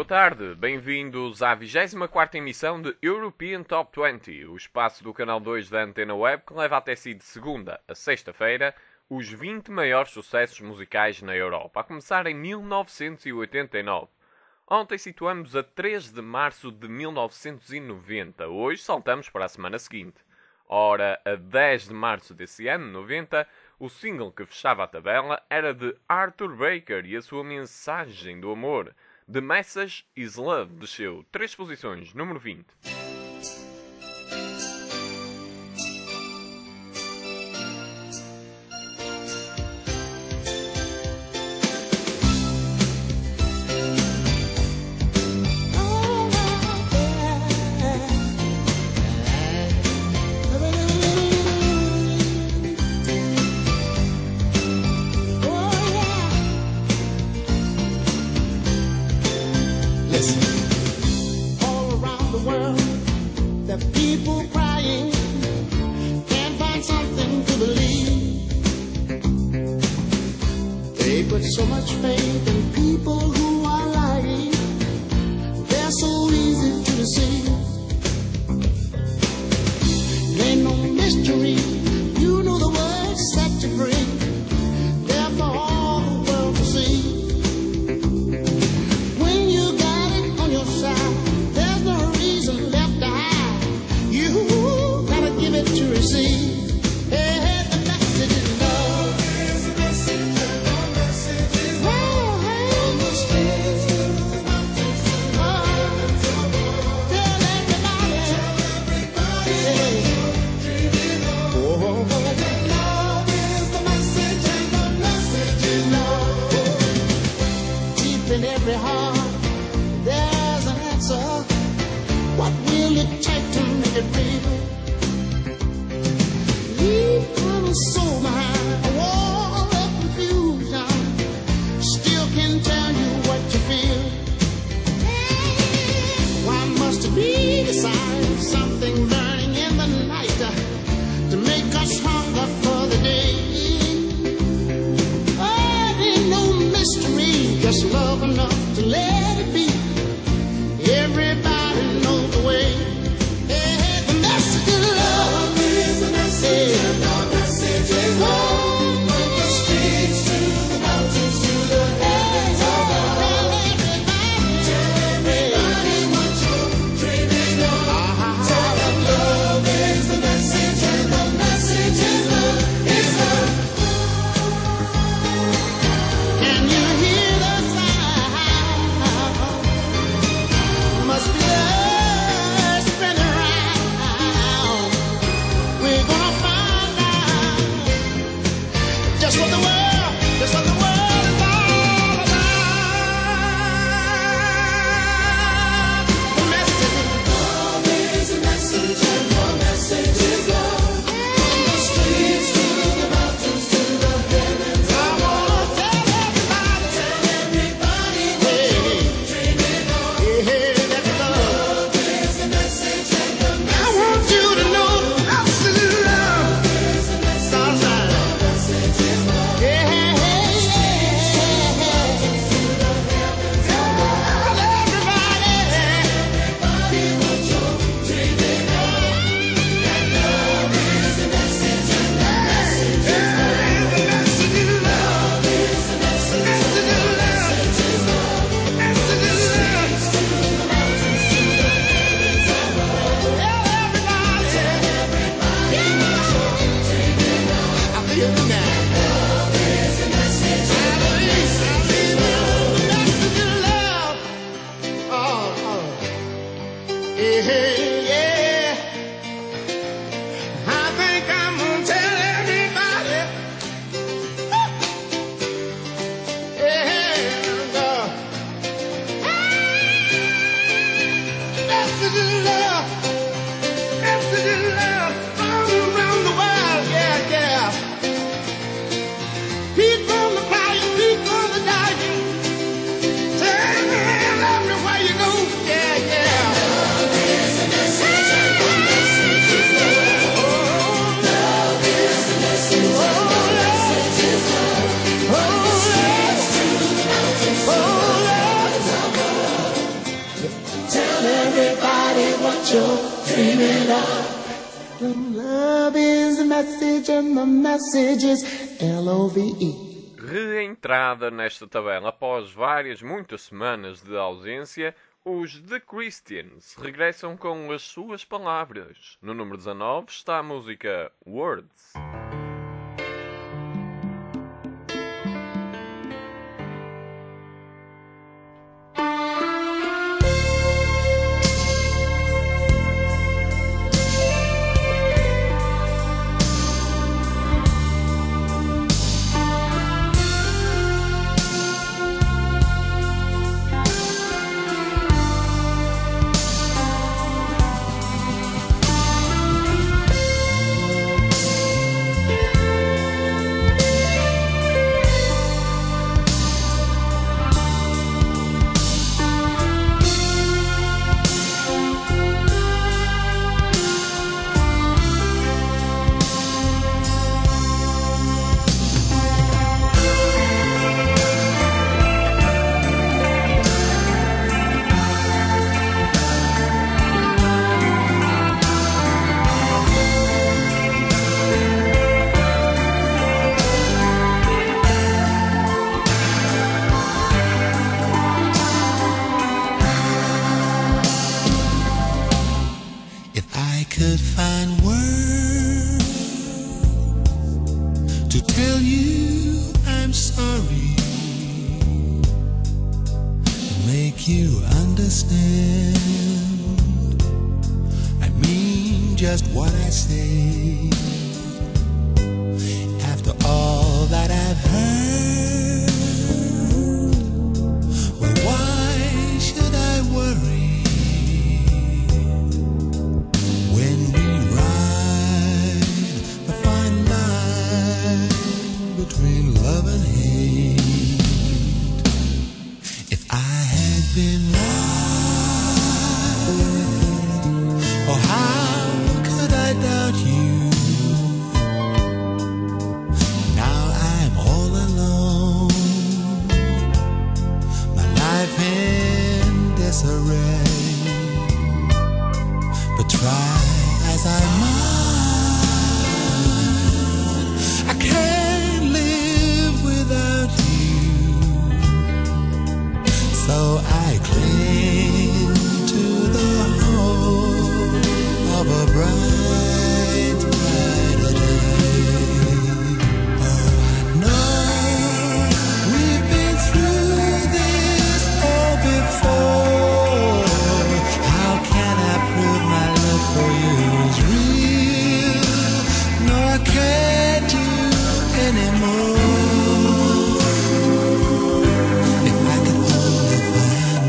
boa tarde. Bem-vindos à 24ª emissão de European Top 20, o espaço do canal 2 da Antena Web que leva até si de segunda a sexta-feira os 20 maiores sucessos musicais na Europa, a começar em 1989. Ontem situamos a 3 de março de 1990, hoje saltamos para a semana seguinte. Ora, a 10 de março desse ano, 90, o single que fechava a tabela era de Arthur Baker e a sua mensagem do amor. The Message is Love desceu 3 posições, número 20. All around the world, the people crying, can't find something to believe. They put so much faith in people who are lying. They're so easy to deceive. Ain't no mystery, you know the word set you free. They're for all the world to see. To receive, hey, the message is love. The message is love. give it up. Love is the message and the message is L-O-V-E. Reentrada nesta tabela após muitas semanas de ausência, os The Christians regressam com as suas palavras. No número 19 está a música Words. Could find words to tell you I'm sorry, make you understand. I mean just what I say. After all that I've heard, well, why should I worry? Between love and hate, if I had been right, oh how could I doubt you? Now I'm all alone, my life in disarray. But try as I might, I can't live without you, so I cling to the hope of a bright, brighter day. Oh, I know we've been through this all before. How can I prove my love for you is real? No, I can't do anymore. If I could only find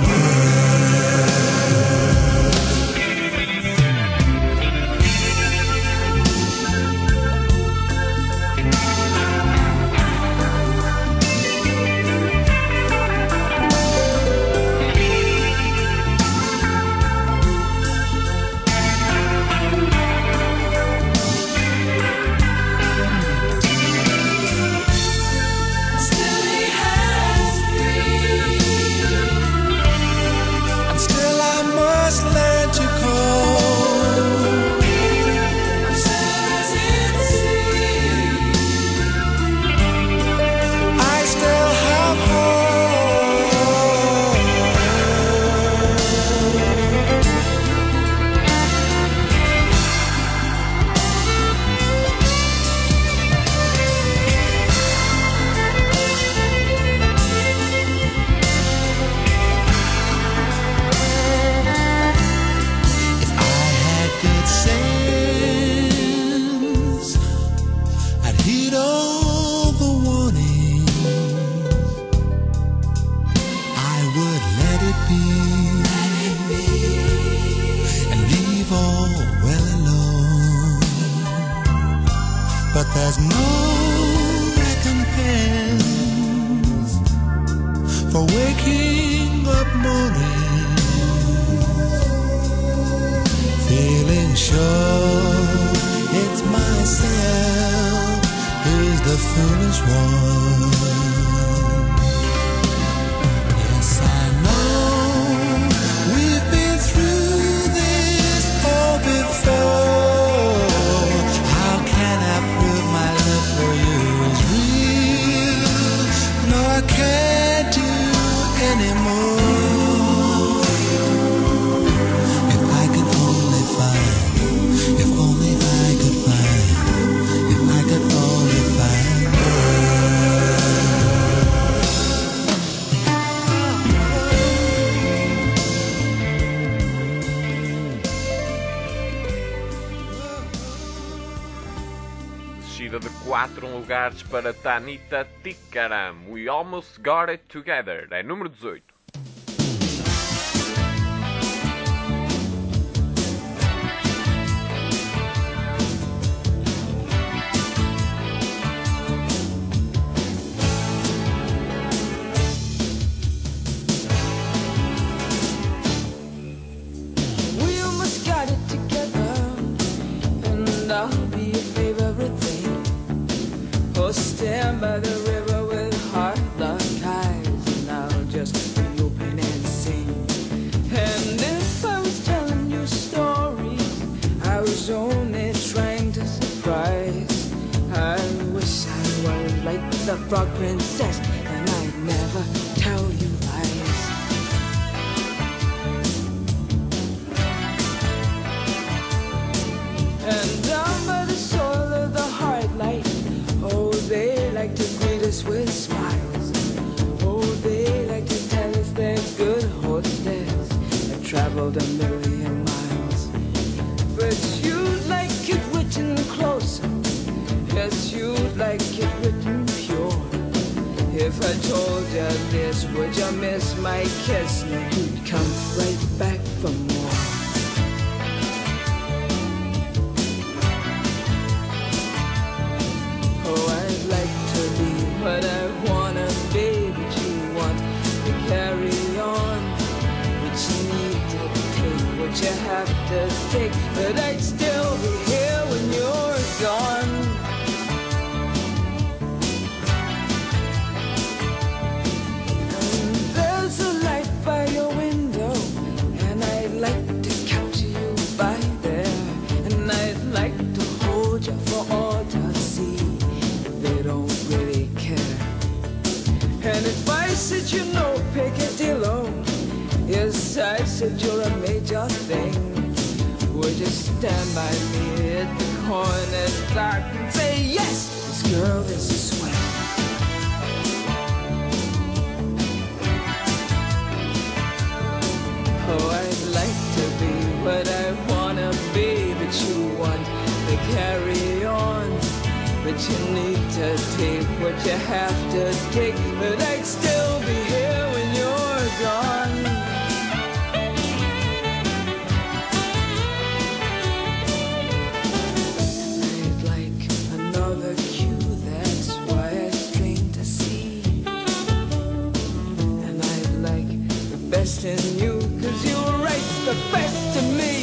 but there's no recompense for waking up morning feeling sure it's myself who's the foolish one. Yes, I know we've been through this all before. descida de 4 lugares para Tanita Tikaram. We Almost Got It Together. É número 18. Stand by the river with heart lock eyes, and I'll just be open and sing. And if I was telling you stories, I was only trying to surprise. I wish I was like the frog princess, and I'd never tell you lies. And down by the soil of the heart light, oh, they like to greet us with smiles. Oh, they like to tell us they're good hostess that traveled 1,000,000 miles. But you'd like it written closer. Yes, you'd like it written pure. If I told you this, would you miss my kiss? No, you'd come right back for more. But I wanna be, but you want to carry on. But you need to take what you have to take. But I'd still be here when you're gone. And there's a light by your window, and I'd like to capture you by there. And I'd like to hold you for all to see. They don't really care. And if I said you know Picadillo, yes, I said you're a major thing, would you stand by me at the corner dark and say, yes, this girl is a swing. Oh, I'd like to be what I wanna be, but you want to carry on. But you need to take what you have to take. But I'd still be here when you're gone. I'd like another cue, that's why I strain to see. And I'd like the best in you, 'cause you write the best of me.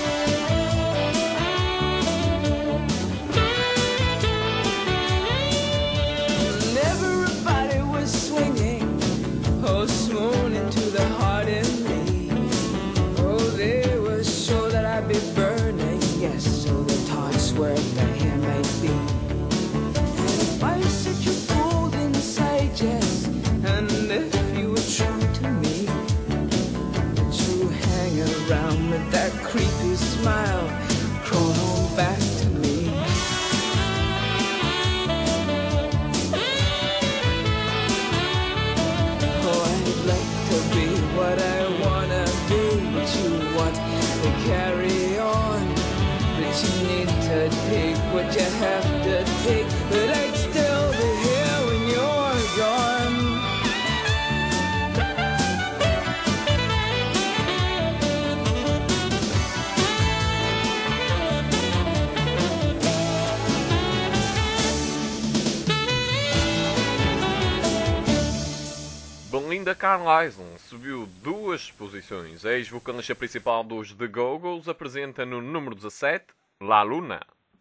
Swoon into the heart in me. Oh, they were sure that I'd be burning, yes, so the thoughts were that here might be. And if I said you pulled inside, yes, and if you were true to me, would you hang around with that creepy smile, crawl on back to me? What I wanna be, but you want to carry on. But you need to take what you have to take. But I'd still be here when you're gone. Belinda Carlisle subiu 2 posições. A ex-vocalista principal dos The Go-Go's apresenta no número 17, La Luna.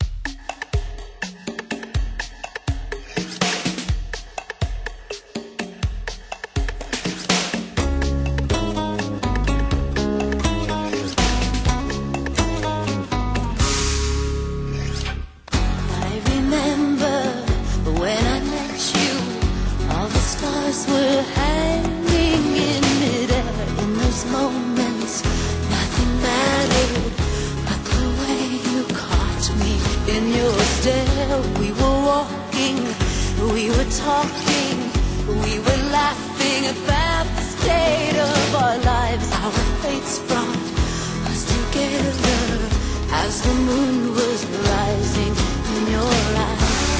I remember when I met you, all the stars were hanging in midair. In those moments, nothing mattered but the way you caught me in your stare. We were walking, we were talking, we were laughing about the state of our lives. Our fates brought us together as the moon was rising in your eyes.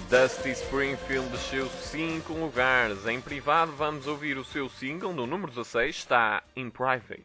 Dusty Springfield desceu 5 lugares. Em privado vamos ouvir o seu single, no número 16 está In Private.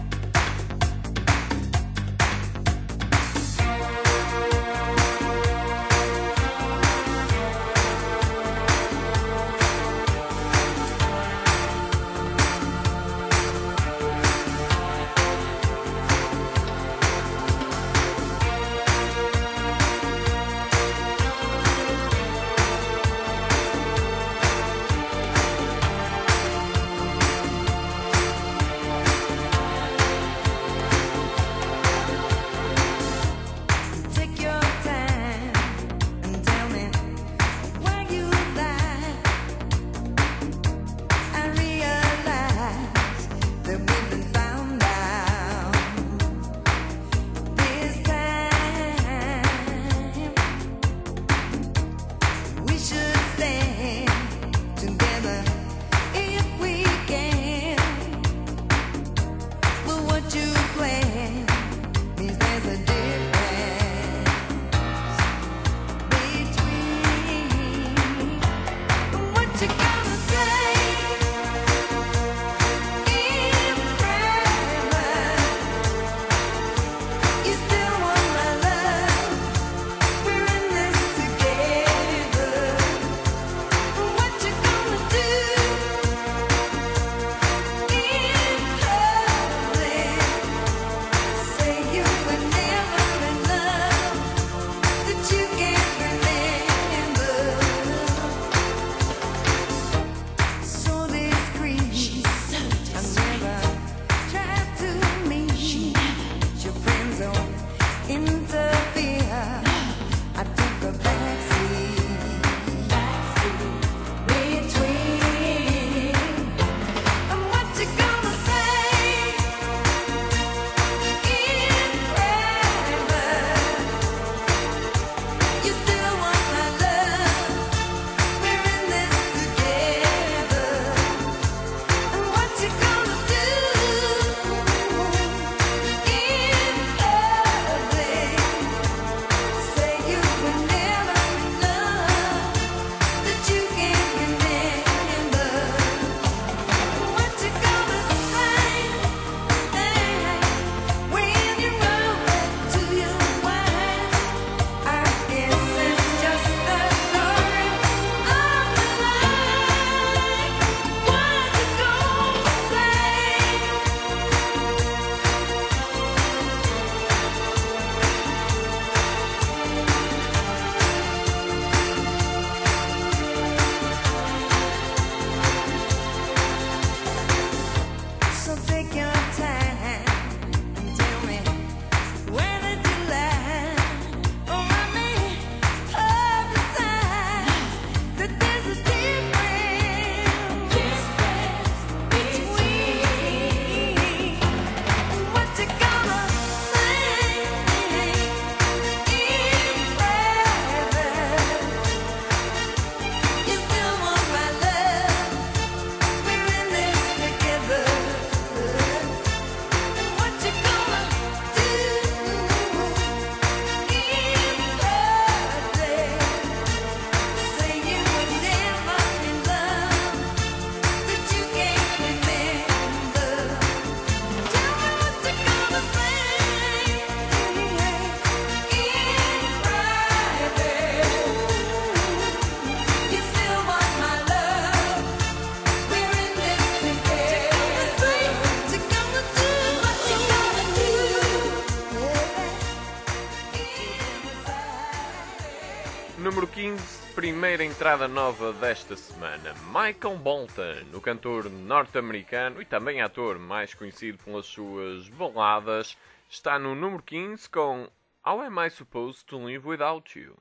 Número 15, primeira entrada nova desta semana. Michael Bolton, o cantor norte-americano e também ator mais conhecido pelas suas baladas, está no número 15 com How Am I Supposed to Live Without You?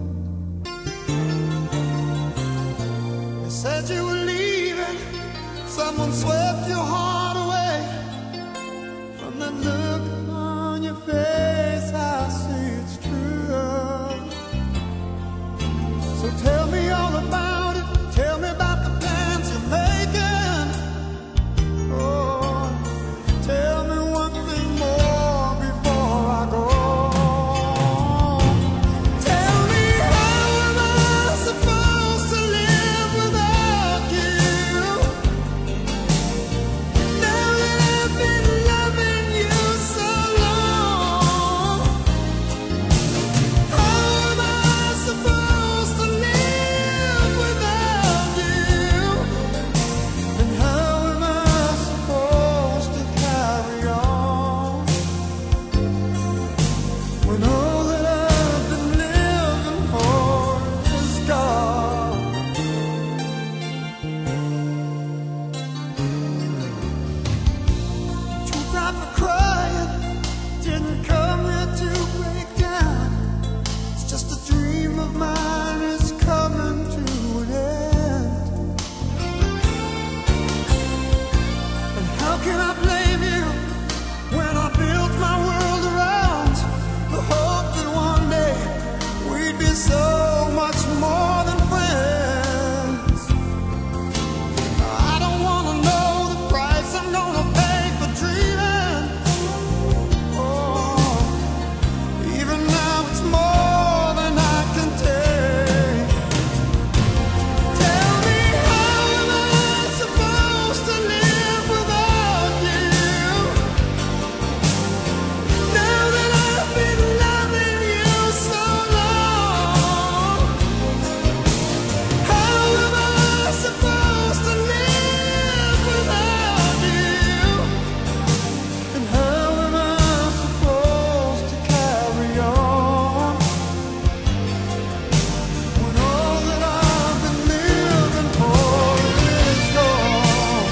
Said you were leaving, so someone swept your heart away. From that look on your face, I see it's true. So tell me all about it. Tell me about the plans you're making. Oh, tell me one thing more before I go. Tell me, how am I supposed to live without you? Now that I've been loving you so long, how am I supposed to live without you? And how am I supposed to carry on when all that I've been living for is gone? Too bad for crying, didn't come here to break down. It's just a dream of mine is coming to an end. And how can I blame you when I built my world around the hope that one day we'd be so much more than friends? I don't wanna know the price I'm gonna pay for dreaming. Oh, even now it's more than I can take. Tell me, how am I supposed to live without you? Now that I've been loving you so long, how am I supposed to live without you? And how am I supposed to carry on when all that I've been living for is gone?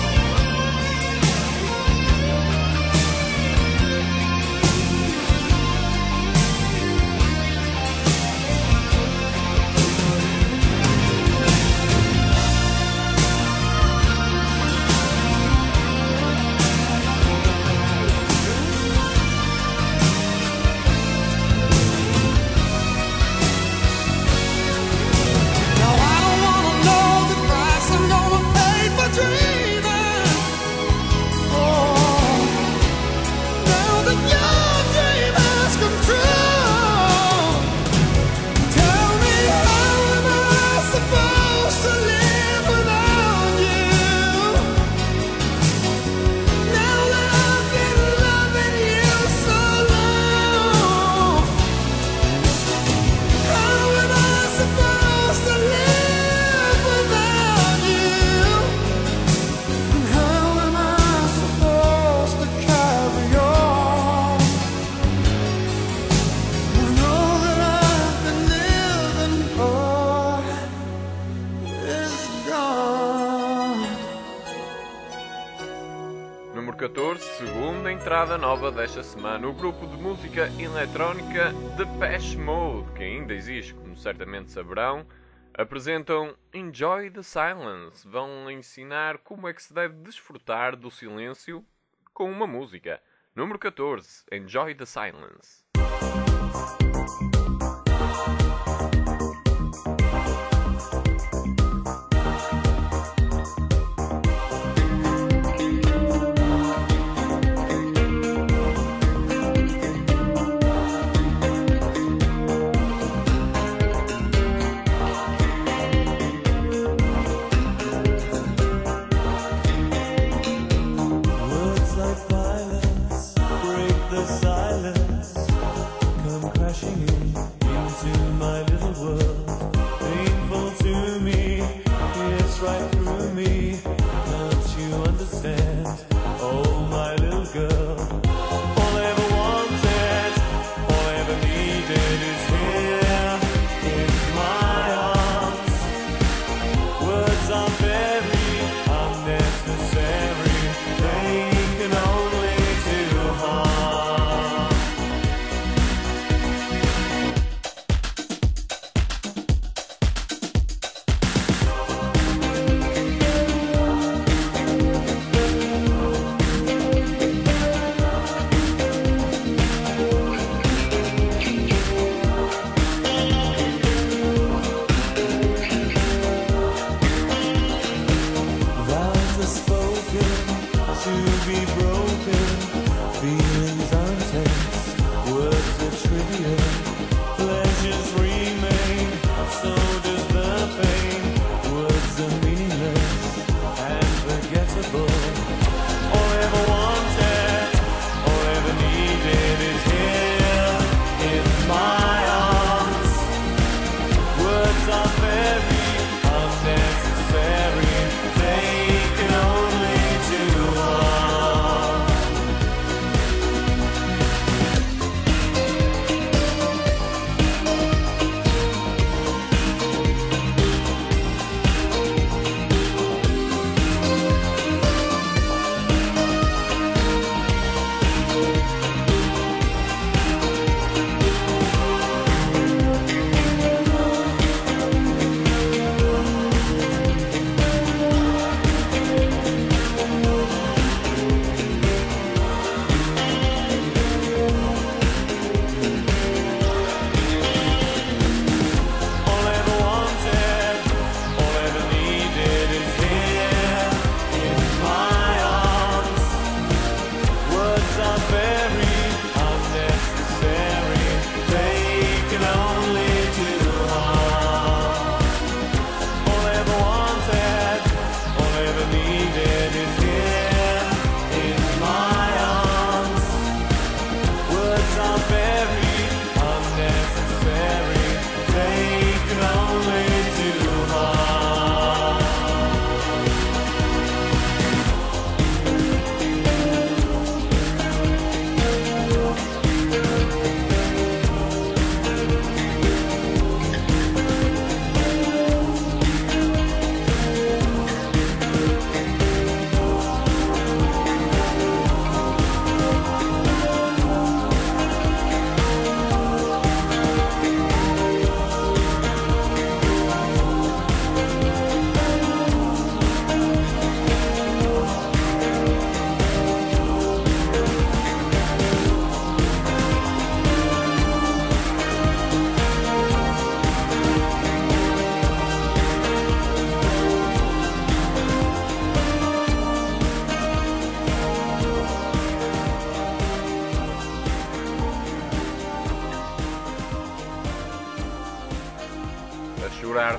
Now I don't wanna know the price I'm gonna pay for dreaming. Oh, now that your dream has come true, tell me, how am I supposed to live without you? Now that I've been loving you so long, how am I supposed to live without you? And how am I supposed to carry on when all that I've been living for is gone? Número 14, segunda entrada nova desta semana, o grupo de música eletrónica Depeche Mode, que ainda existe, como certamente saberão, apresentam Enjoy the Silence. Vão ensinar como é que se deve desfrutar do silêncio com uma música. Número 14, Enjoy the Silence. Words like violence break the silence, come crashing into my little world. Painful to me, it's right through me. Can't you understand? Oh, my little girl. All I ever wanted, all I ever needed is here in my arms. Words are very unnecessary. They can only do harm.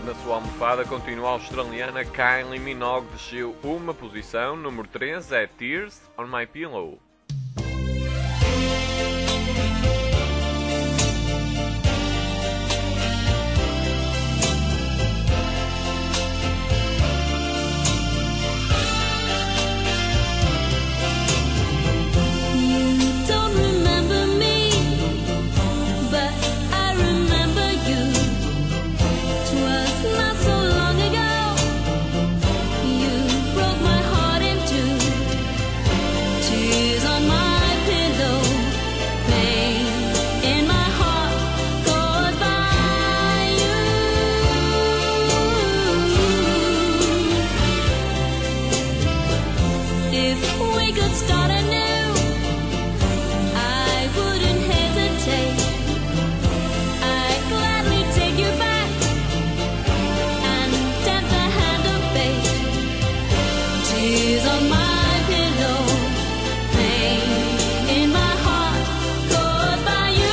Na sua almofada continua a australiana Kylie Minogue, desceu uma posição, número 3 é Tears on My Pillow. You don't remember me, but I remember you. 'Twas not so long ago. You broke my heart in two. Tears on my pillow, pain in my heart caused by you. If we could start anew, I wouldn't hesitate. I'd gladly take you back and tempt the hand of fate. Tears on my pillow, pain in my heart caused by you.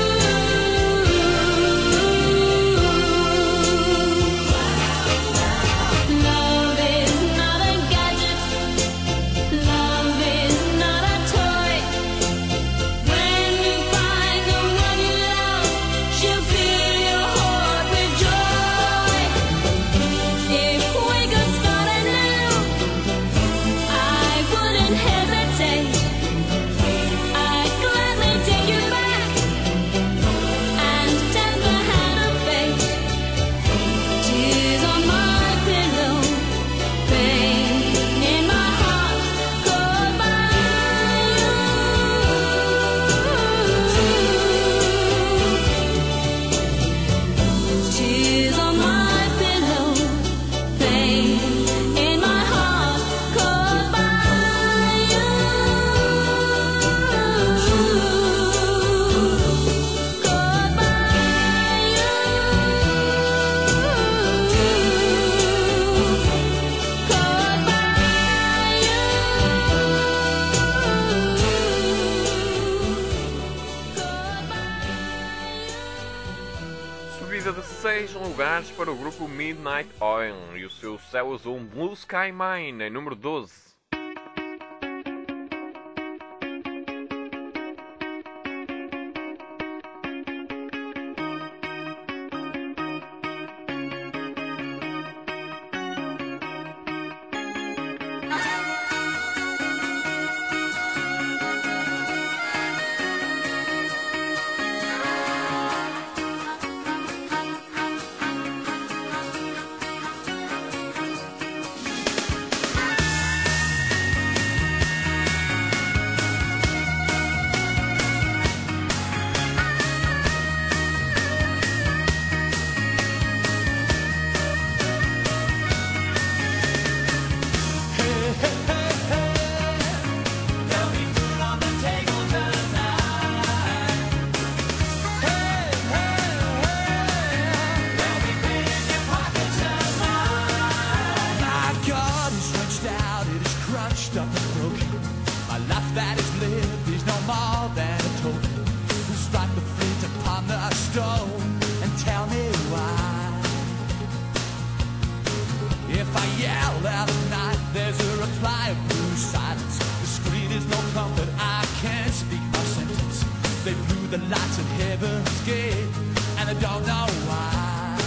Love is not a gadget. Love is not a toy. When you find the one you love, she'll fill your heart with joy. If we could start anew, I wouldn't hesitate. I'd gladly take you back and tempt the hand of fate. Tears on my pillow, pain in my heart caused by you. Tears on my pillow, pain in my heart caused by you. Caused by Subida de 6 lugares para o grupo Midnight Oil e o seu Céu Azul Blue Sky Mine em número 12. My God is stretched out, it is crunched up and broken. My life that is lived is no more than a token. Strike the flint upon the stone and tell me why. If I yell out at night, there's a reply of blue silence. The screen is no comfort, I can't speak my sentence. They blew the lights at heaven's gate, and I don't know why.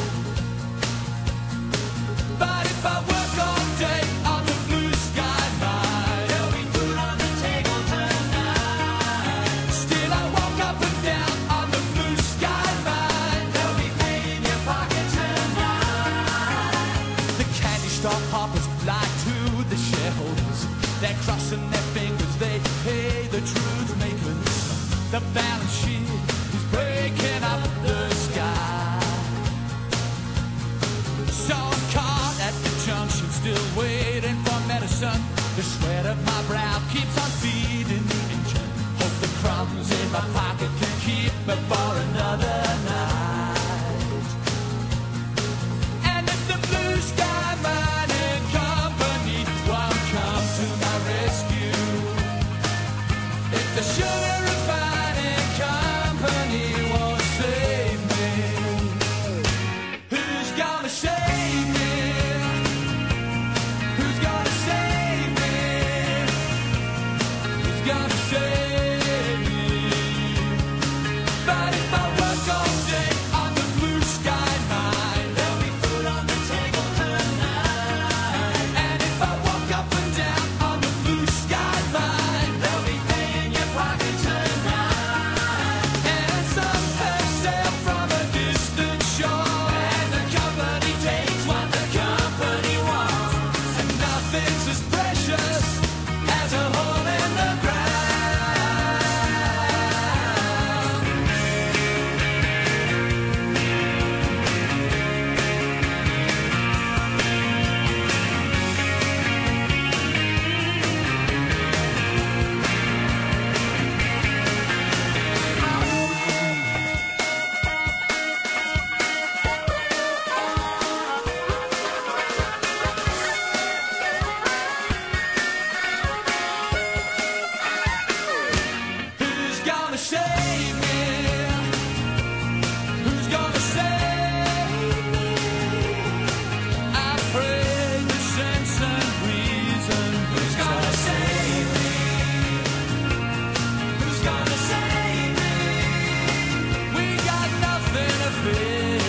But if I work all day on the blue sky mine, there'll be food on the table tonight. Still I walk up and down on the blue sky mine. There'll be pain in your pocket tonight. The candy store hoppers lie to the shareholders. They're crossing their fingers, they pay the truth makers. The balance sheet is breaking up the sky. So I'm caught at the junction, still waiting for medicine. The sweat of my brow keeps on feeding the engine. Hope the crumbs in my pocket can keep me for another night. And if the blue sky mining company won't come to my rescue, if the sugar refining company won't save me, who's gonna save me? nothing's as precious as a hole in the ground. Who's gonna save me? Who's gonna save me? I pray with sense and reason. Who's gonna save me? Who's gonna save me? We got nothing to fear.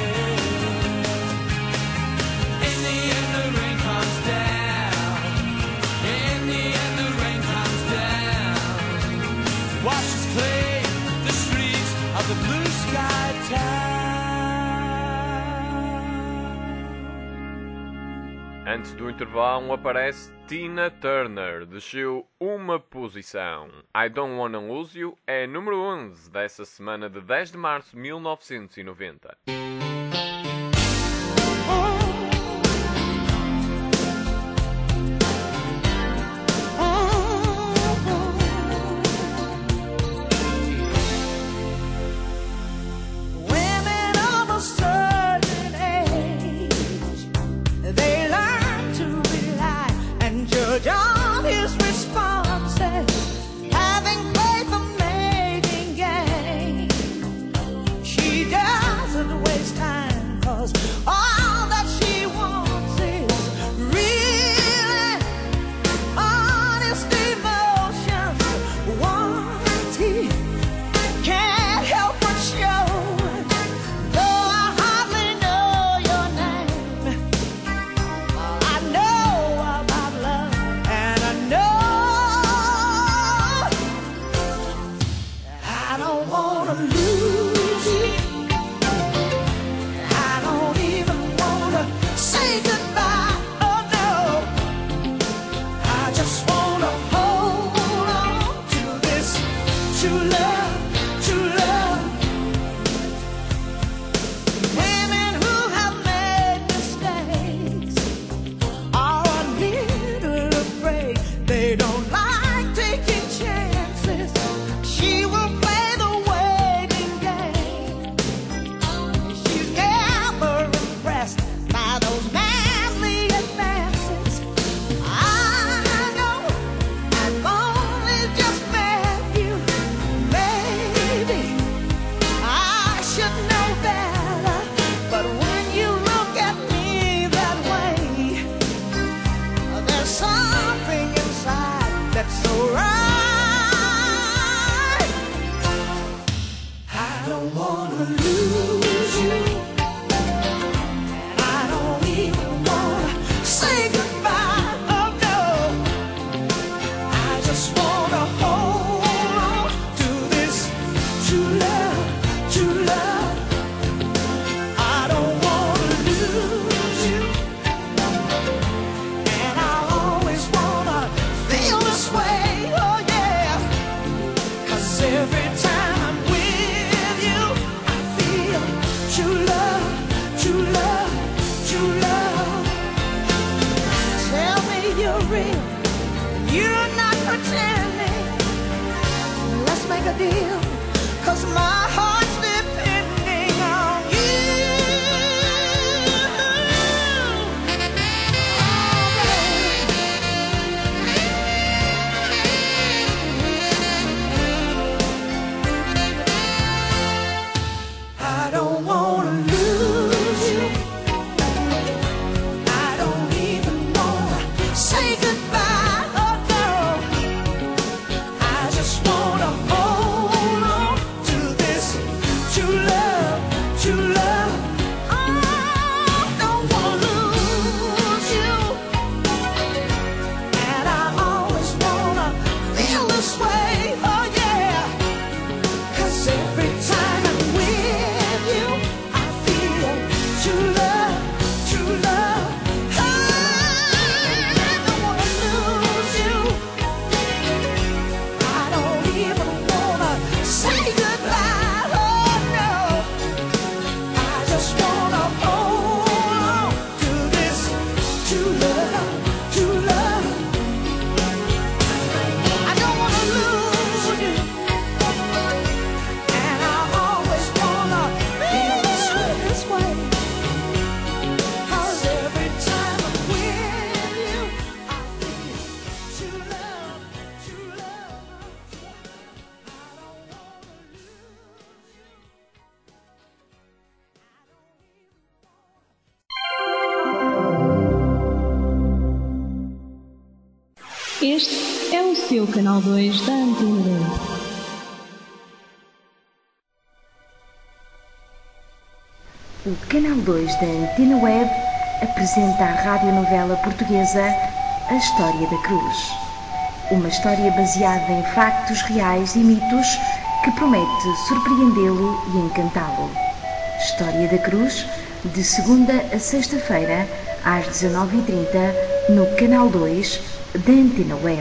In the end, the rain comes down. In the end, the rain comes down. Washes clean the streets of the blue sky town. Antes do intervalo aparece Tina Turner, desceu uma posição. I Don't Wanna Lose You é número 11 dessa semana de 10 de março de 1990. Women of a certain age, they learn to rely and judge on his responses, having played the mating game. She doesn't waste time, 'cause all that she wants is real, honest emotions. Warranty can't help but show. Though I hardly know your name, I know about love, and I know I don't wanna lose you. I don't even wanna say goodbye. Oh no, I just wanna hold on to this true love, true love. Women who have made mistakes are a little afraid. They don't like taking chances. She will play the waiting game. She's never impressed by those manly advances. I know I've only just met you. Maybe I should know better, but when you look at me that way, there's something inside that's so right. I don't wanna lose you, and I don't even wanna say goodbye. Oh no, I just wanna hold on to this true love, true love. I don't wanna lose you, and I always wanna feel this way. Oh yeah, 'cause every time I'm with you, I feel true love, true love, true love. Tell me you're real, you're not pretending. Let's make a deal, 'cause my heart's depending on you. I don't wanna lose you. I don't even wanna say goodbye. Oh no, I just wanna hold on to this Este é o seu canal 2 da Antena 2. O Canal 2 da Antena Web apresenta à radionovela portuguesa A História da Cruz. Uma história baseada em factos reais e mitos que promete surpreendê-lo e encantá-lo. História da Cruz, de segunda a sexta-feira, às 19h30, no Canal 2 da Antena Web.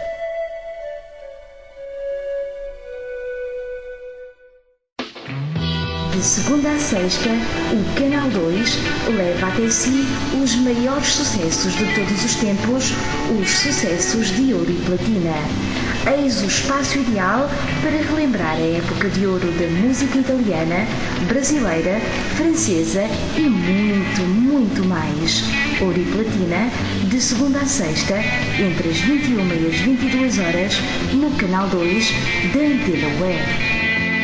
De segunda a sexta, o Canal 2 leva até si os maiores sucessos de todos os tempos, os sucessos de ouro e platina. Eis o espaço ideal para relembrar a época de ouro da música italiana, brasileira, francesa e muito, muito mais. Ouro e platina, de segunda a sexta, entre as 21 e as 22 horas, no Canal 2 da Antena Web.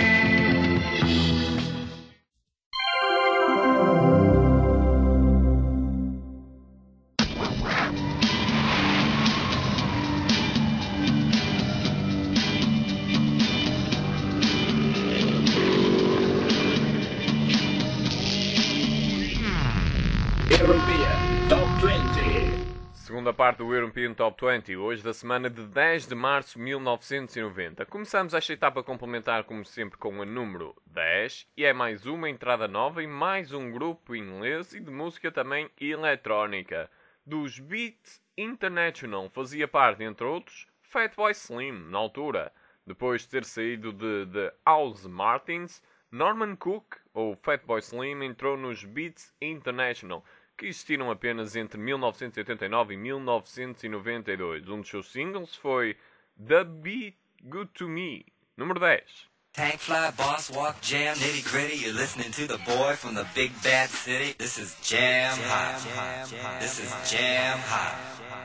Segunda parte do European Top 20, hoje da semana de 10 de março de 1990. Começamos esta etapa complementar, como sempre, com o número 10, e é mais uma entrada nova e mais um grupo inglês e de música também eletrónica. Dos Beat International fazia parte, entre outros, Fatboy Slim, na altura. Depois de ter saído de The House Martins, Norman Cook, ou Fatboy Slim, entrou nos Beat International, que existiram apenas entre 1989 e 1992. Um dos seus singles foi The Be Good To Me, número 10. Tank fly, boss walk, jam, nitty gritty. You're listening to the boy from the big bad city. This is Jam Hot. This is Jam Hot.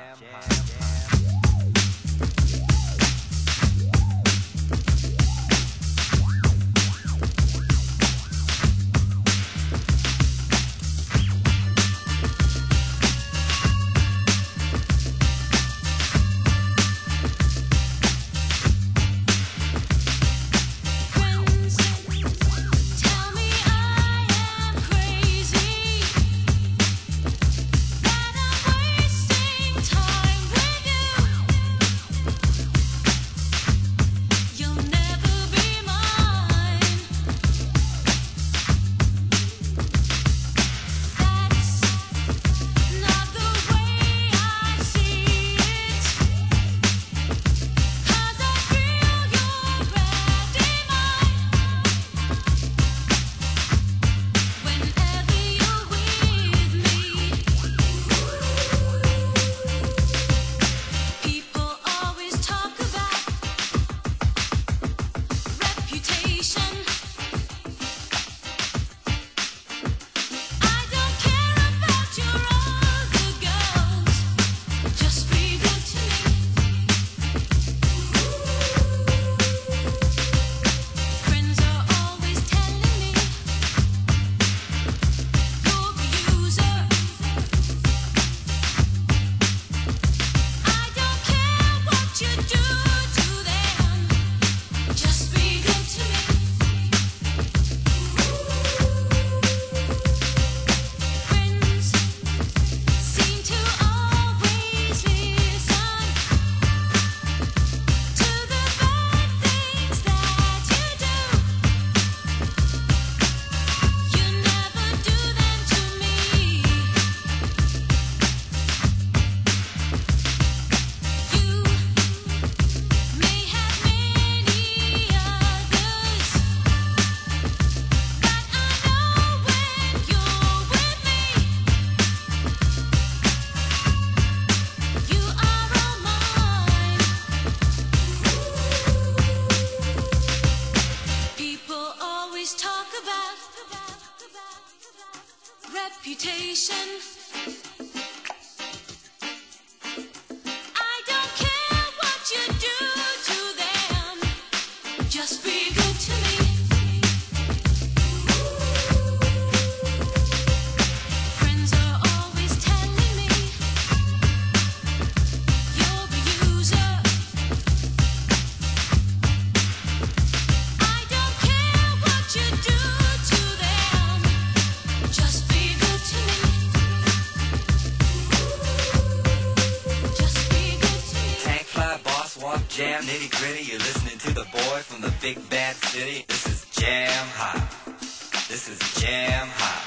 Reputation. I don't care what you do to them, just be good to me. Friends are always telling me you're a user. jam nitty gritty. You're listening to the boy from the big bad city. This is Jam Hot. This is Jam Hot.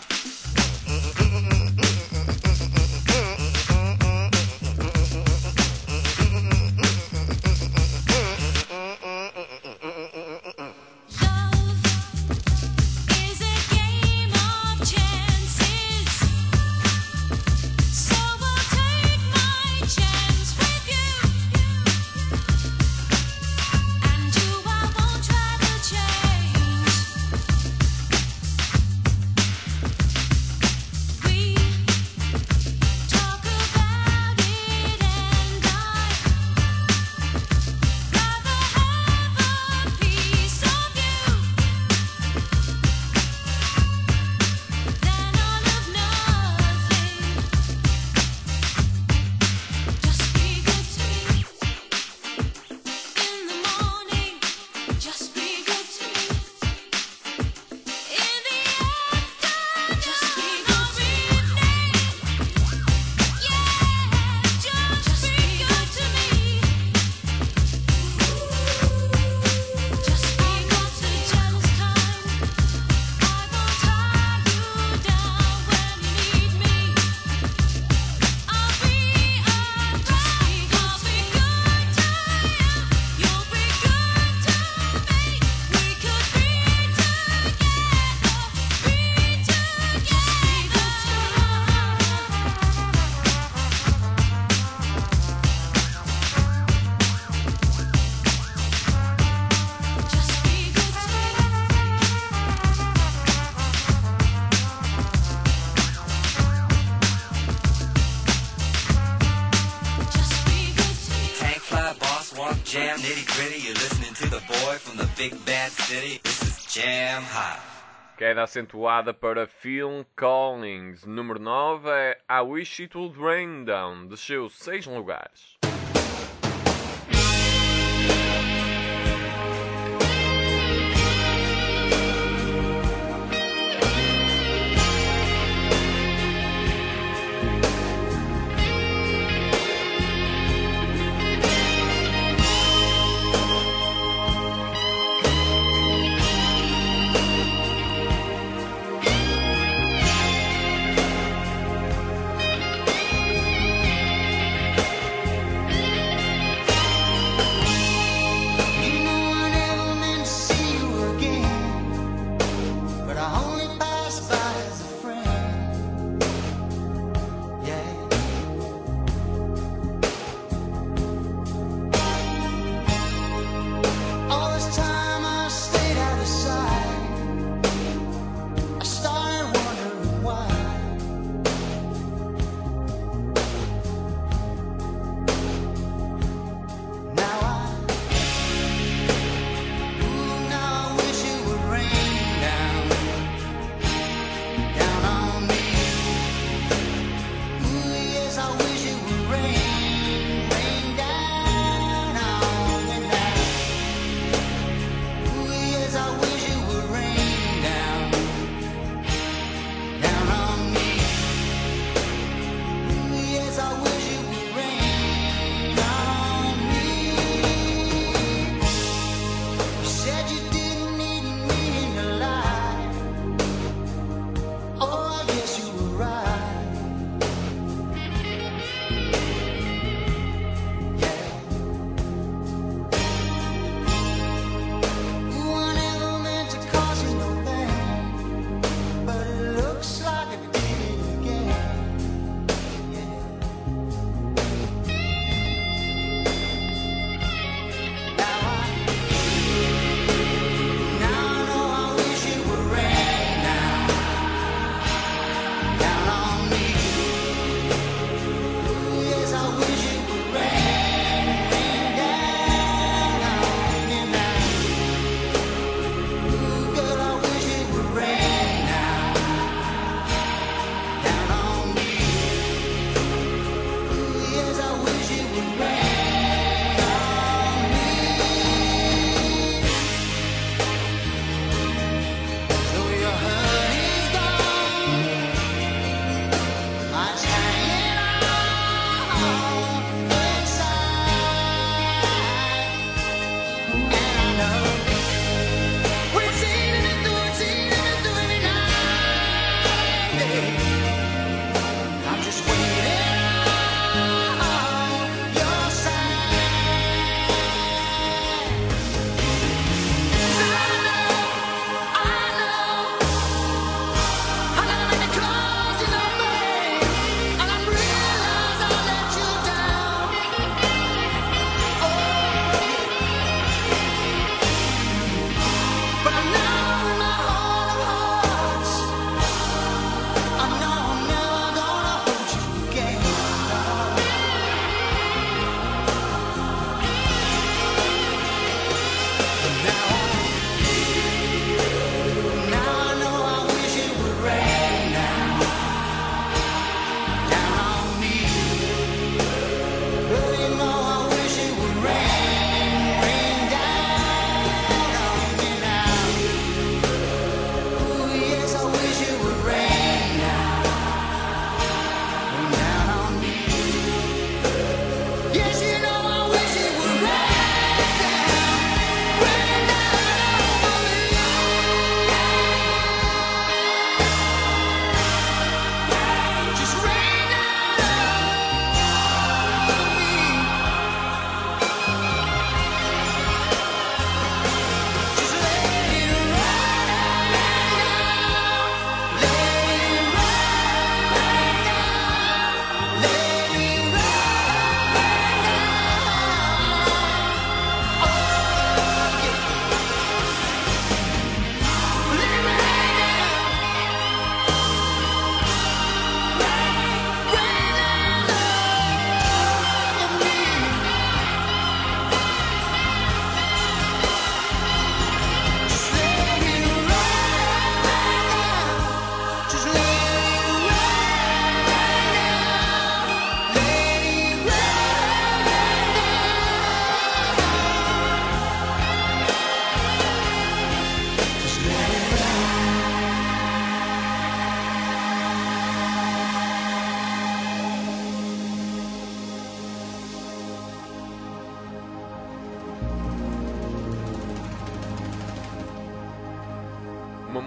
Jam nitty gritty, you're listening to the boy from the big bad city. This is Jam Hot. Queda acentuada para Phil Collins. Número 9 é I Wish It Would Rain Down. Desceu 6 lugares.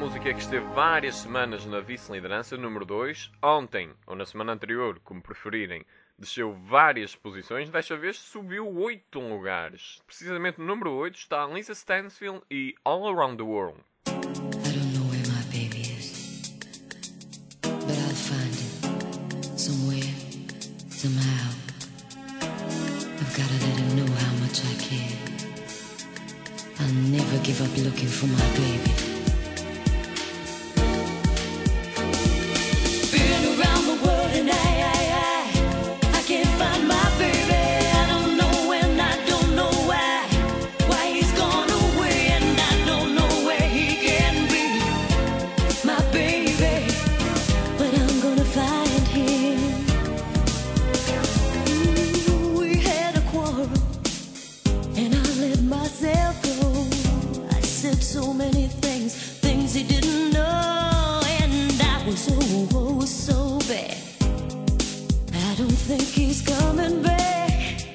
música que esteve várias semanas na vice-liderança, número 2. Ontem, ou na semana anterior, como preferirem, desceu várias posições. Desta vez subiu 8 lugares. Precisamente no número 8 está Lisa Stansfield e All Around the World. I don't know where my baby is, but I'll find him somewhere, somehow. I've gotta let him know how much I care. I'll never give up looking for my baby. Been around the world and I can't find my baby. I don't know when, I don't know why he's gone away, and I don't know where he can be, my baby. But I'm gonna find him. Ooh, we had a quarrel, and I let myself go. I said so many things he didn't know, and I was so bad. I don't think he's coming back.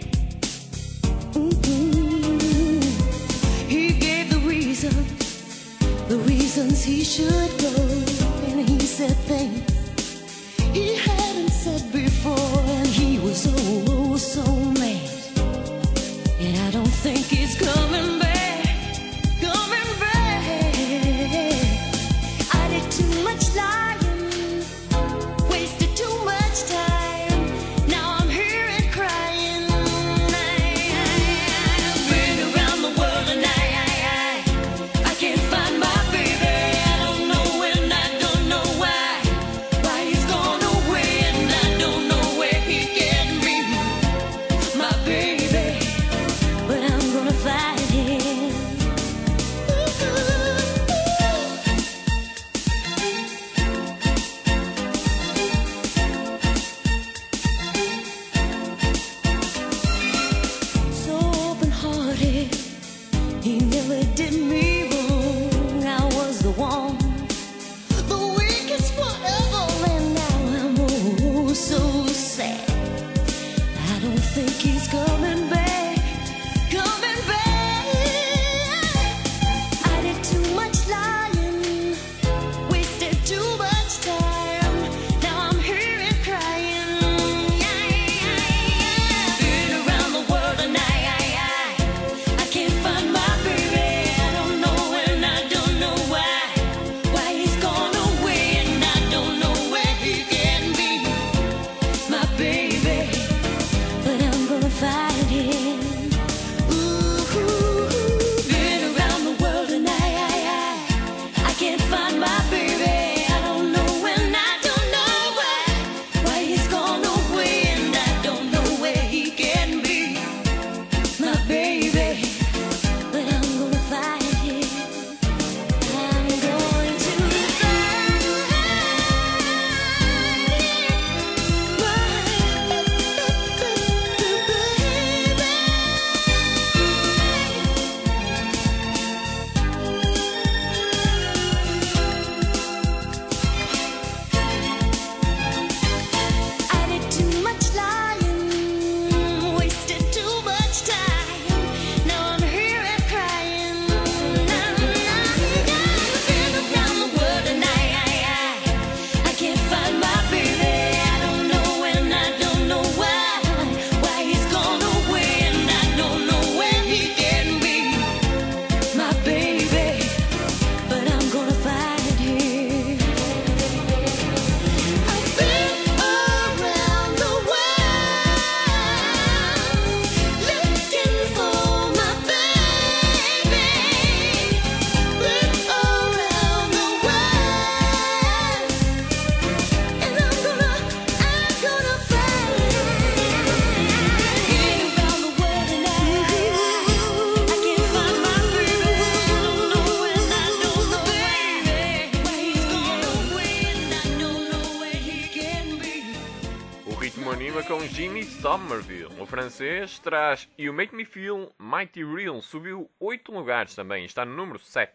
He gave the reasons he should go, and he said things he hadn't said before, and he was so mad. And I don't think he's coming back. I did too much lying, wasted too much time. Now I'm here and crying. I've been around the world and I can't find my baby. I don't know when, I don't know why he's gone away, and I don't know where he can be, my baby. But I'm gonna find him. So open-hearted, he never did me wrong. I was the one, the weakest forever, and now I'm so sad. I don't think he's coming back, coming back. I did too much lying, wasted too much time. Now I'm here and crying. Been around the world and I can't find my baby. I don't know when, I don't know why he's gone away, and I don't know where he can be, my baby. But I'm gonna find him. Ooh, been around the world and I can't find my baby. I don't know when, I don't know why he's gone away, and I don't know where he can be, my baby. But I'm gonna find him. I'm going to find I did too much lying, wasted too much time. Now I'm here and crying. Been around the world and I can't find my baby. I don't know when, I don't know why he's gone away, and I don't know where he can be, my baby. But I'm gonna find him. I've been around the world, looking for my baby. Been around the world, and I'm gonna find him. Been around the world and I can't find my baby. I don't know when, I don't know why he's gone away, and I don't know where he can be. O ritmo anima com Jimmy Somerville. O francês traz You Make Me Feel Mighty Real. Subiu 8 lugares também. Está no número 7.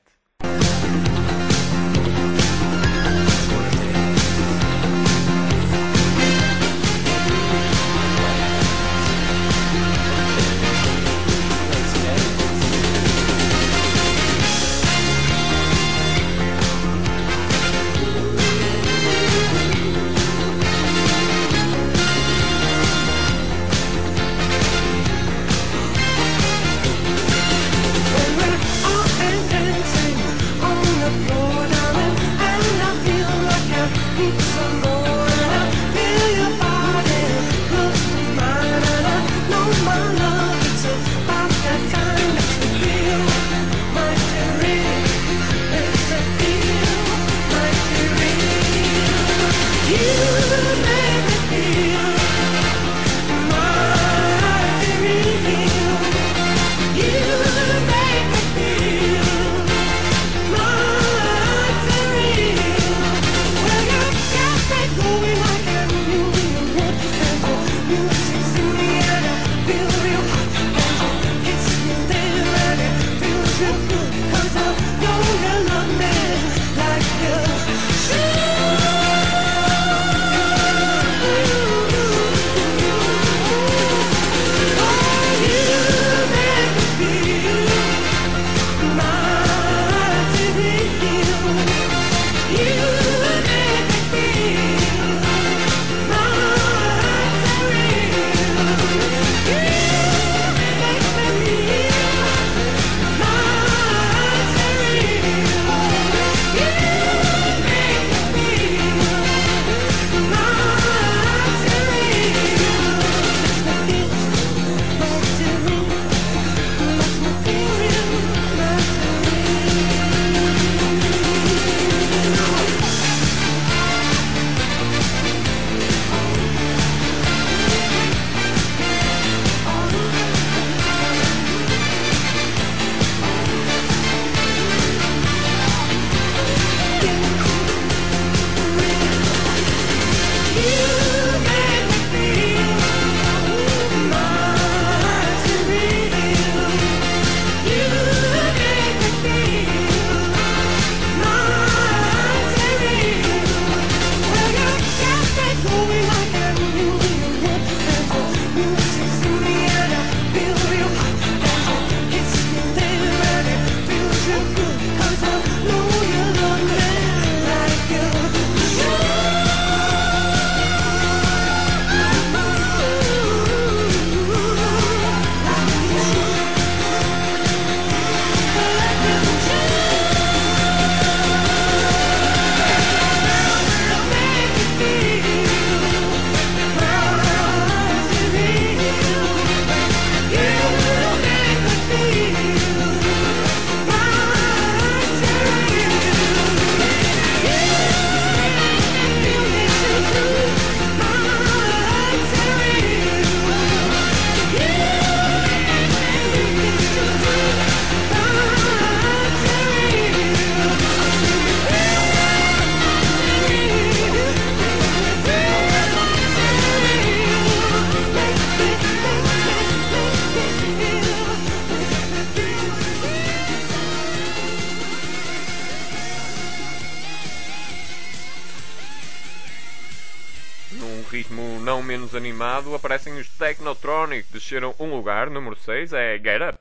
menos animado, aparecem os Technotronic, desceram um lugar, número 6, é Get Up.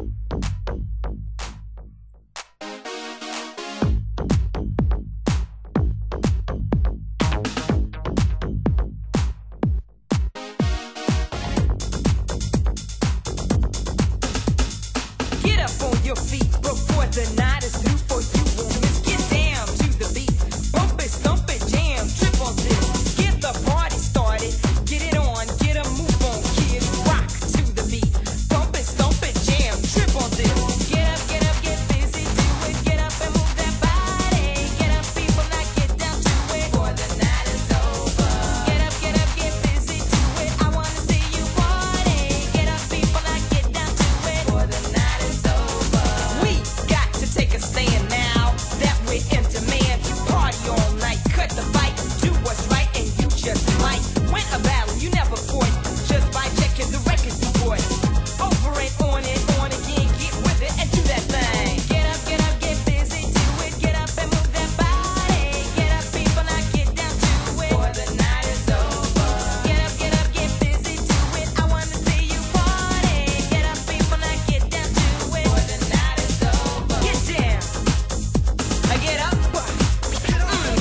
Get up on your feet before the night is through, for you won't miss. Get down to the beat, bump it, stomp it, jam, trip on this. Get the party started, get it on, get a move on, kids. Rock to the beat, bump it, stomp it, jam, trip on this. Get up, get busy, do it. Get up and move that body. Get up, people, now get down to it before the night is over. Get up, get busy, do it. I wanna see you party. Get up, people, now get down to it before the night is over. We got to take a stand now that we're in demand. Party all night, cut the fight, do what's right, and you just might win a battle you never fought just by checking the record you bought. Over and on again, get with it and do that thing. Get up, get busy, do it. Get up and move that body. Get up, people, now get down to it before the night is over. Get up, get busy, do it. I wanna see you party. Get up, people, now get down to it before the night is over. Get down, get up, get down,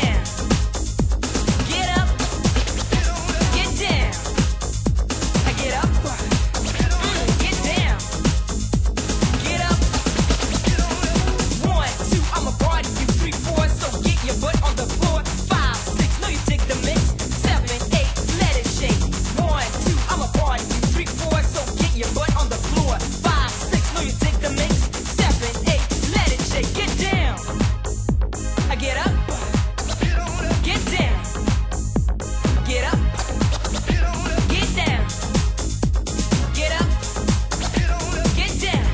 get up, get down, get up, get down, get up. 1, 2, I'm a party you. 3, 4, so get your butt on the floor. 5, 6, know you dig the mix. 7, 8, let it shake. 1, 2, I'm a party you. 3, 4, so get your butt on the floor. 5, 6, know you dig the mix. 7, 8, let it shake. Get down, get up, get down, get up, get down, get up, get down,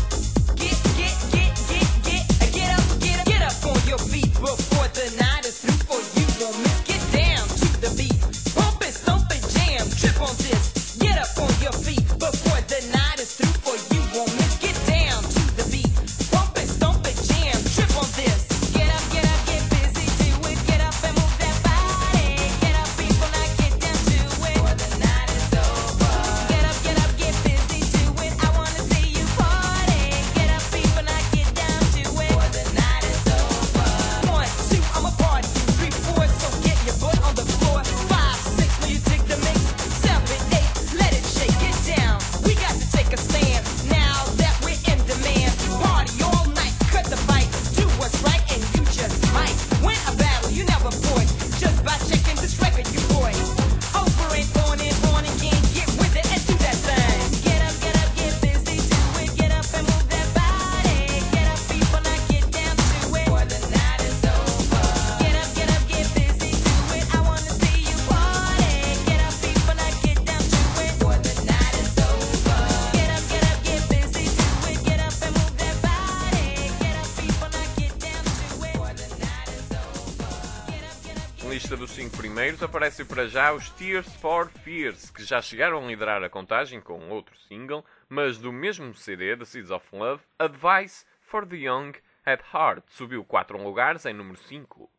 get up on your feet before the night is through, for you won't miss. Get down to the beat, bump it, stomp it, jam, trip on this. Get up on your feet before the night is through, for you won't miss. Get down to the beat, bump it, stomp it, jam, trip on this. Get up, get busy, do it. Get up and move that body. Get up, people, now get down to it before the night is over. Get up, get busy, do it. I wanna see you party. Get up, people, now get down to it before the night is over. 1, 2, I'm a party. 3, 4, so get your butt on the floor. 5, 6, know you dig the mix. 7, 8, let it shake. Get down, we got to take a stand now that we're in demand. Party all night, cut the fight, do what's right, and you just might win a battle you never fought just by checking this record you bought. Over and on again, get with it and do that thing. Get up, get busy, do it. Get up and move that body. Get up, people, now get down to it before the night is over. Get up, get busy, do it. I wanna see you party. Get up, people, now get down to it before the night is over. Get up, get busy, do it. Get up and move that body. Get up, people, now get down to it before the night is over. Na lista dos 5 primeiros aparecem para já os Tears for Fears, que já chegaram a liderar a contagem com outro single, mas do mesmo CD, The Seeds of Love, Advice for the Young at Heart subiu 4 lugares em número 5.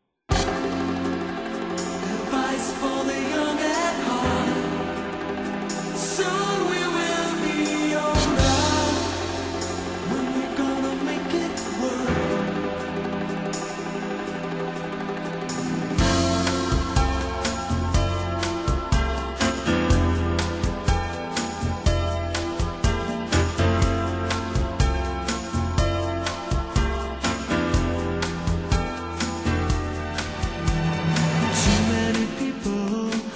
Advice for the young at heart. Soon we will be alright. When we're gonna make it work. Too many people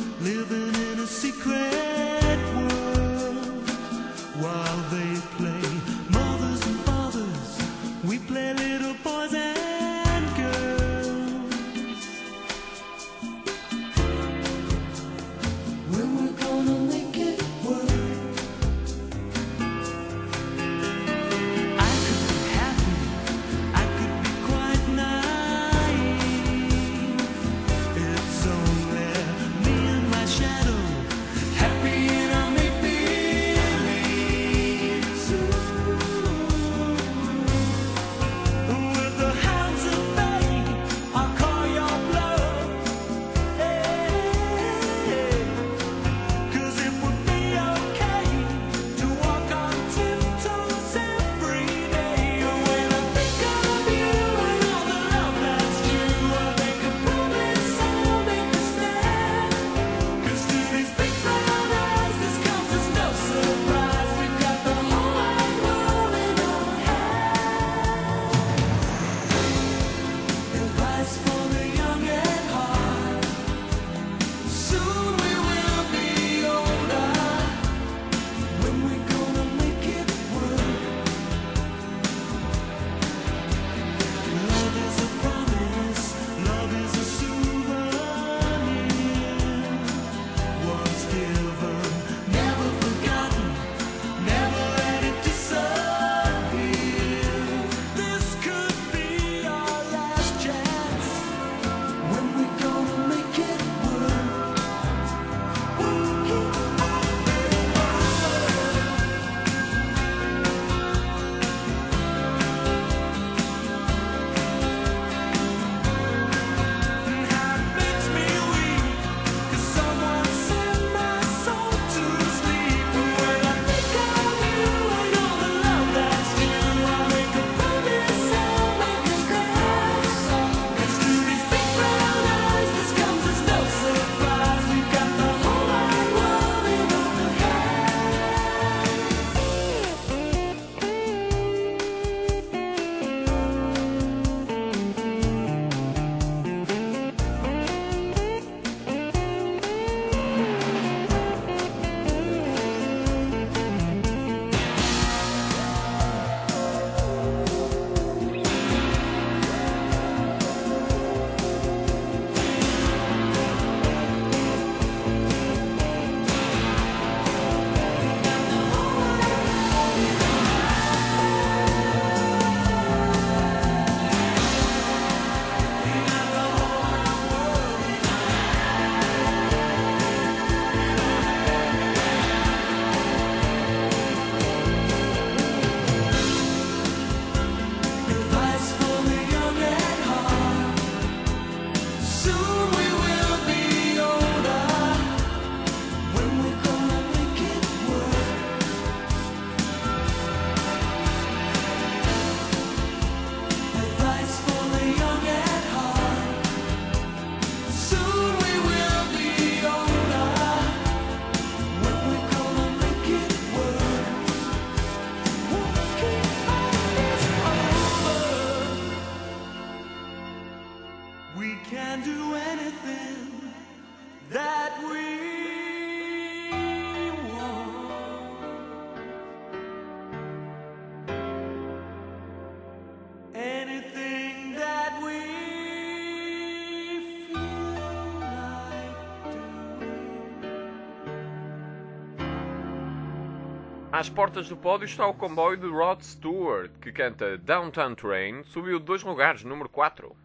Às portas do pódio está o comboio de Rod Stewart, que canta Downtown Train, subiu 2 lugares, número 4.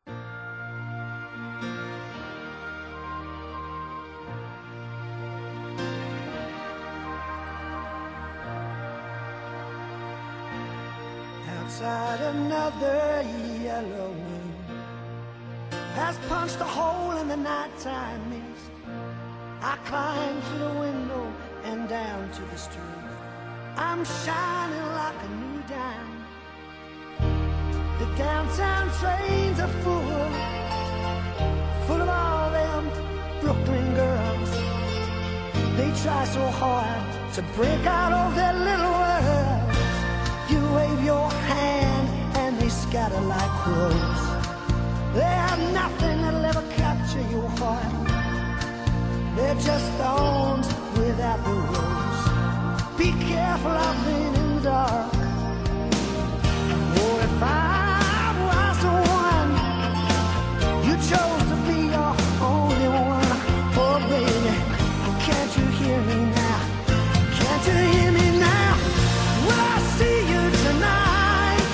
Outside another yellow moon has punched a hole in the nighttime mist. I climb to the window and down to the street. I'm shining like a new dime. The downtown trains are full of all them Brooklyn girls. They try so hard to break out of their little world. You wave your hand and they scatter like crows. They have nothing that'll ever capture your heart. They're just thorns without the rose. Be careful out there in the dark. Oh, if I was the one you chose to be your only one. Oh, baby, can't you hear me now? Can't you hear me now? Will I see you tonight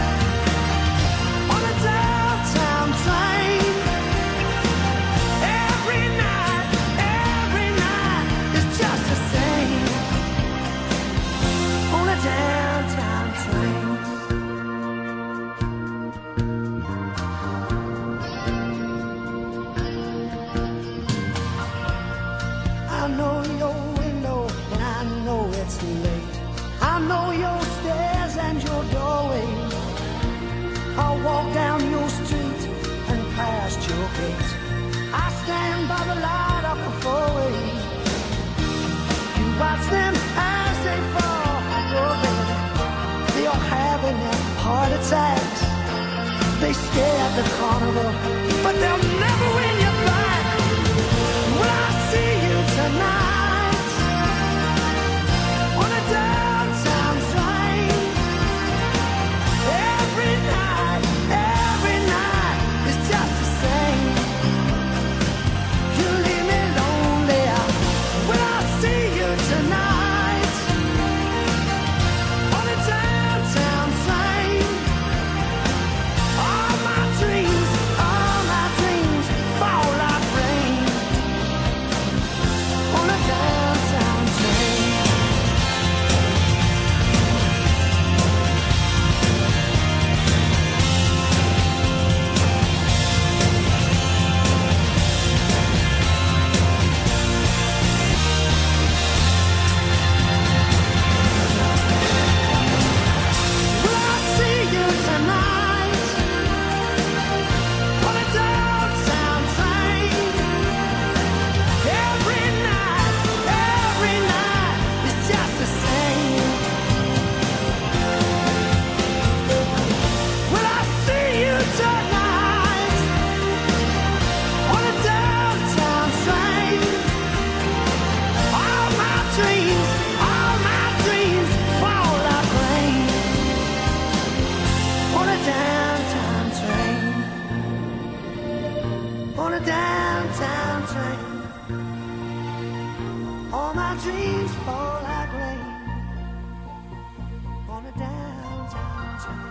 on a downtown train? Every night is just the same on a downtown train. I know your window and I know it's late. I know your stairs and your doorway. I'll walk down your street and past your gate. I stand by the light of the four-way. You watch them as they fall. Oh, baby, they are having their heart attacks. They stare at the carnival, but they'll never win you back. Will I see you tonight on a downtown train? Every night is just the same. You leave me lonely. Will I see you tonight on a downtown train? All my dreams fall like rain on a downtown train. Will I see you tonight on a downtown train? Every night is just the same. Will I see you tonight on a downtown train? All my dreams fall like rain on a downtown train. On a downtown train. All my dreams fall like rain on a downtown train.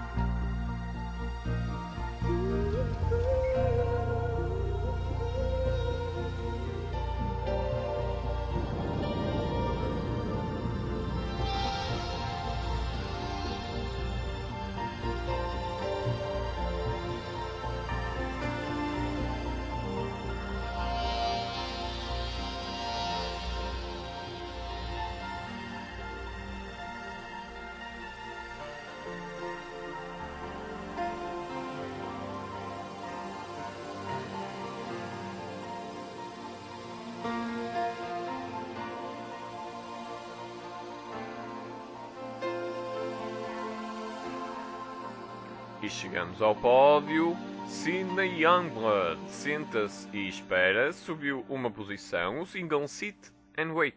E chegamos ao pódio. Sydney Youngblood, Senta-se e Espera, subiu uma posição, o single Sit and Wait.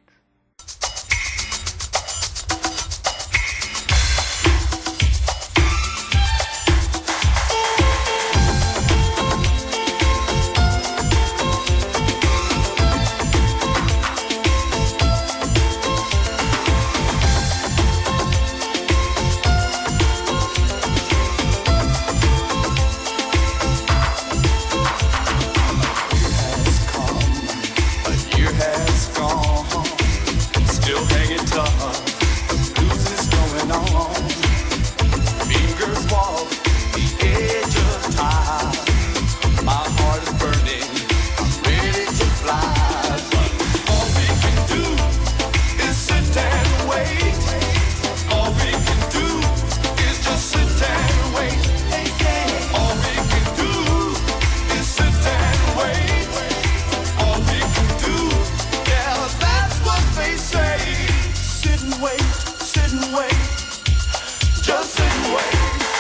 tough. Blues is going on. Fingers walk the edge of time. My heart is burning. I'm ready to fly. But all we can do is sit and wait. All we can do is just sit and wait. All we can do is sit and wait. All we can do, yeah, that's what they say. Sit and wait, sit and wait. Just sit and wait.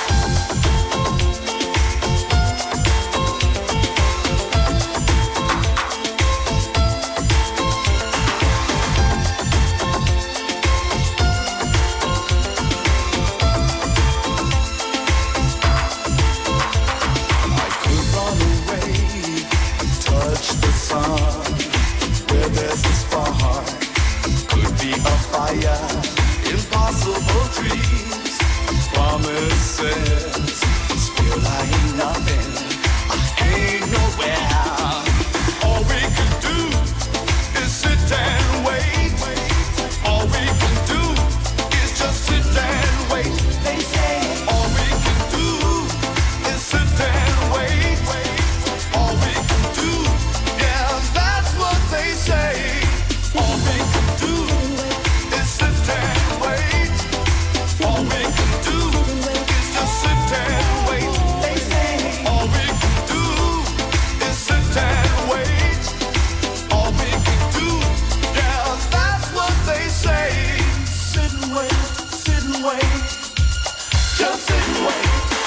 I could run away, touch the sun. Where there's a spark, could be a fire. Impossible dreams, promises. Still I ain't nothing, I ain't nowhere. All we can do is sit and wait. All we can do is just sit and wait. They say all we can do is sit and wait. All we can do, yeah, that's what they say. All we can do is sit and wait. All we can do is just sit and wait. They say all we can do is sit and wait. All we can do, yeah, that's what they say. Sit and wait, sit and wait. Just sit and wait.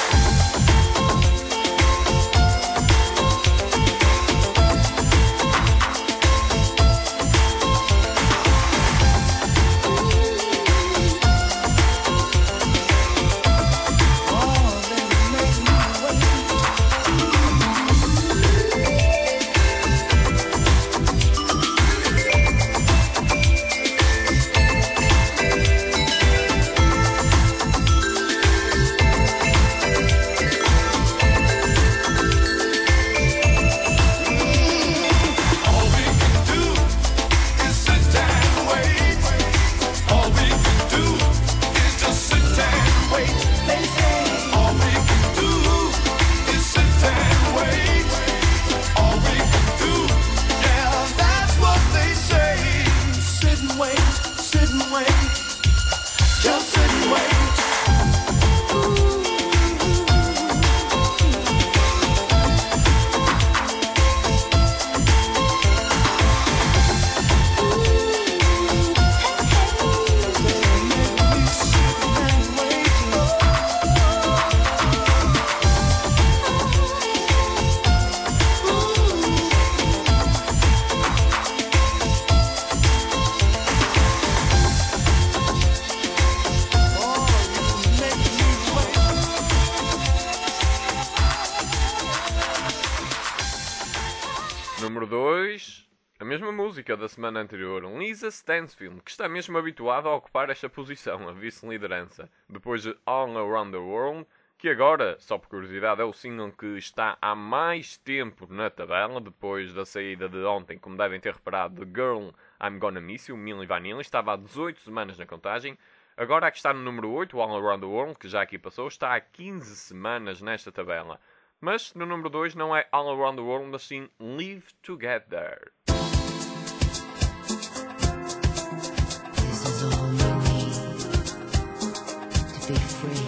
All we can do is sit and wait. All we can do is just sit and wait. They say all we can do is sit and wait. All we can do, yeah, that's what they say. Sit and wait, sit and wait. Just sit and wait. Número 2, a mesma música da semana anterior, Lisa Stansfield, que está mesmo habituada a ocupar esta posição, a vice-liderança, depois de All Around the World, que agora, só por curiosidade, é o single que está há mais tempo na tabela, depois da saída de ontem, como devem ter reparado, The Girl I'm Gonna Miss You, Milli Vanilli, estava há 18 semanas na contagem. Agora a que está no número 8, All Around the World, que já aqui passou, está há 15 semanas nesta tabela. Mas no número 2 não é All Around the World, mas sim Live Together. This is all we need to be free,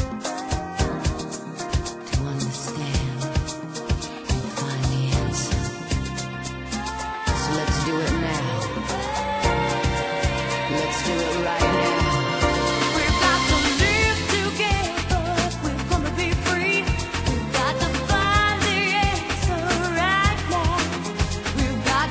to understand and find the answer. So let's do it now. Let's do it right now. We've got to live together if we're gonna be free. We've got to find the answer right now. We've got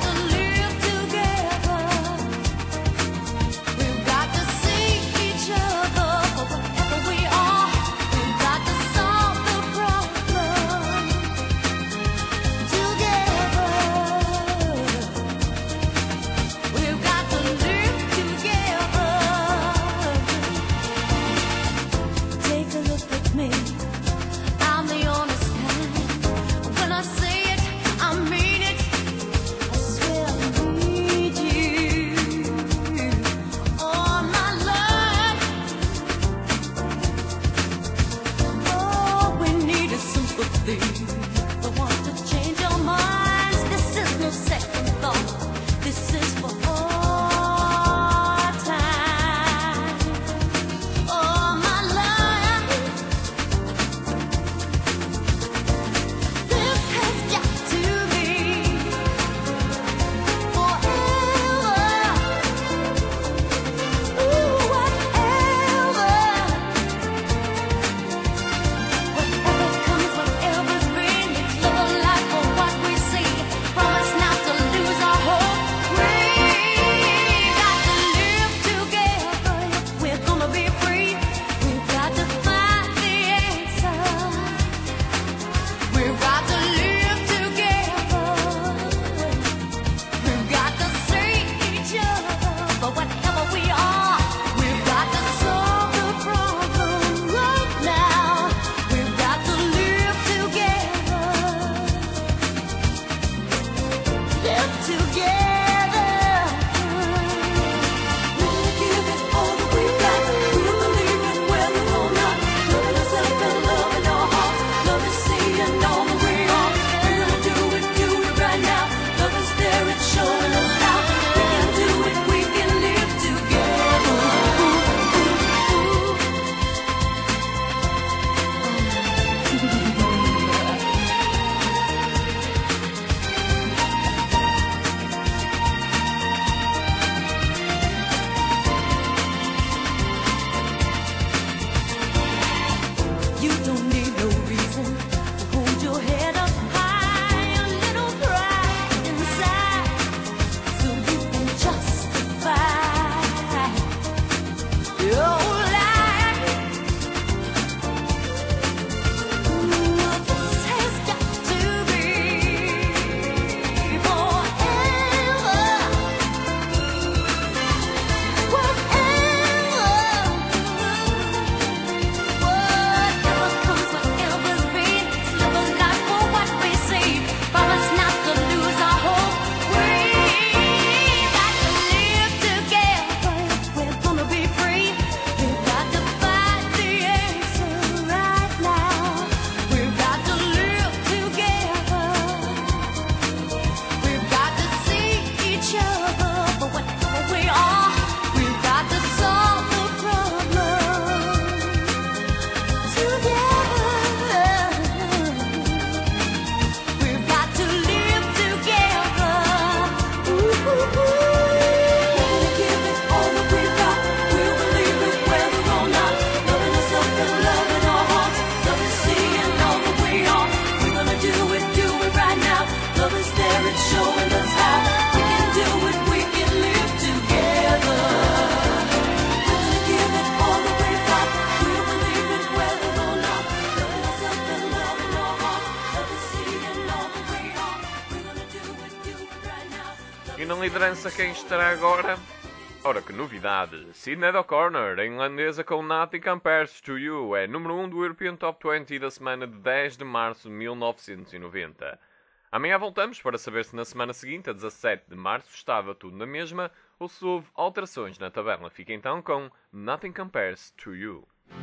liderança quem estará agora? Ora, que novidade! Sinead O'Connor, a inlandesa com Nothing Compares to You, é número 1 do European Top 20 da semana de 10 de março de 1990. Amanhã voltamos para saber se na semana seguinte, a 17 de março, estava tudo na mesma ou se houve alterações na tabela. Fica então com Nothing Compares to You.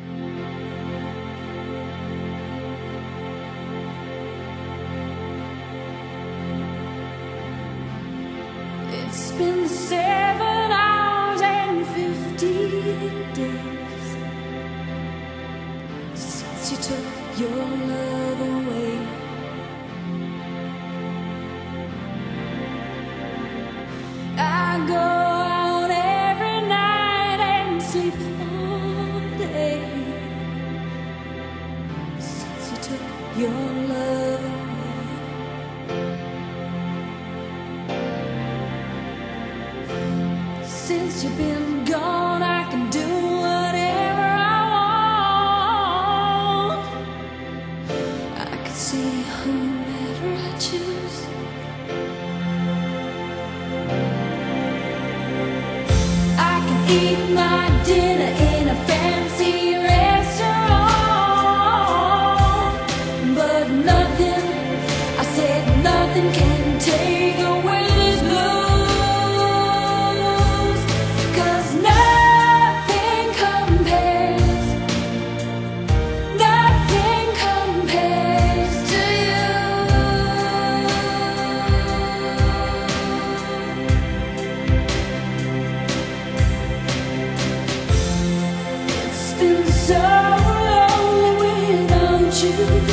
It's been 7 hours and 50 days since you took your love away. I go out every night and sleep all day since you took your love away. Since you've been gone, I can do whatever I want. I can see whomever I choose. I can eat my dinner in a fancy restaurant, but nothing, I said nothing can take away this blues. You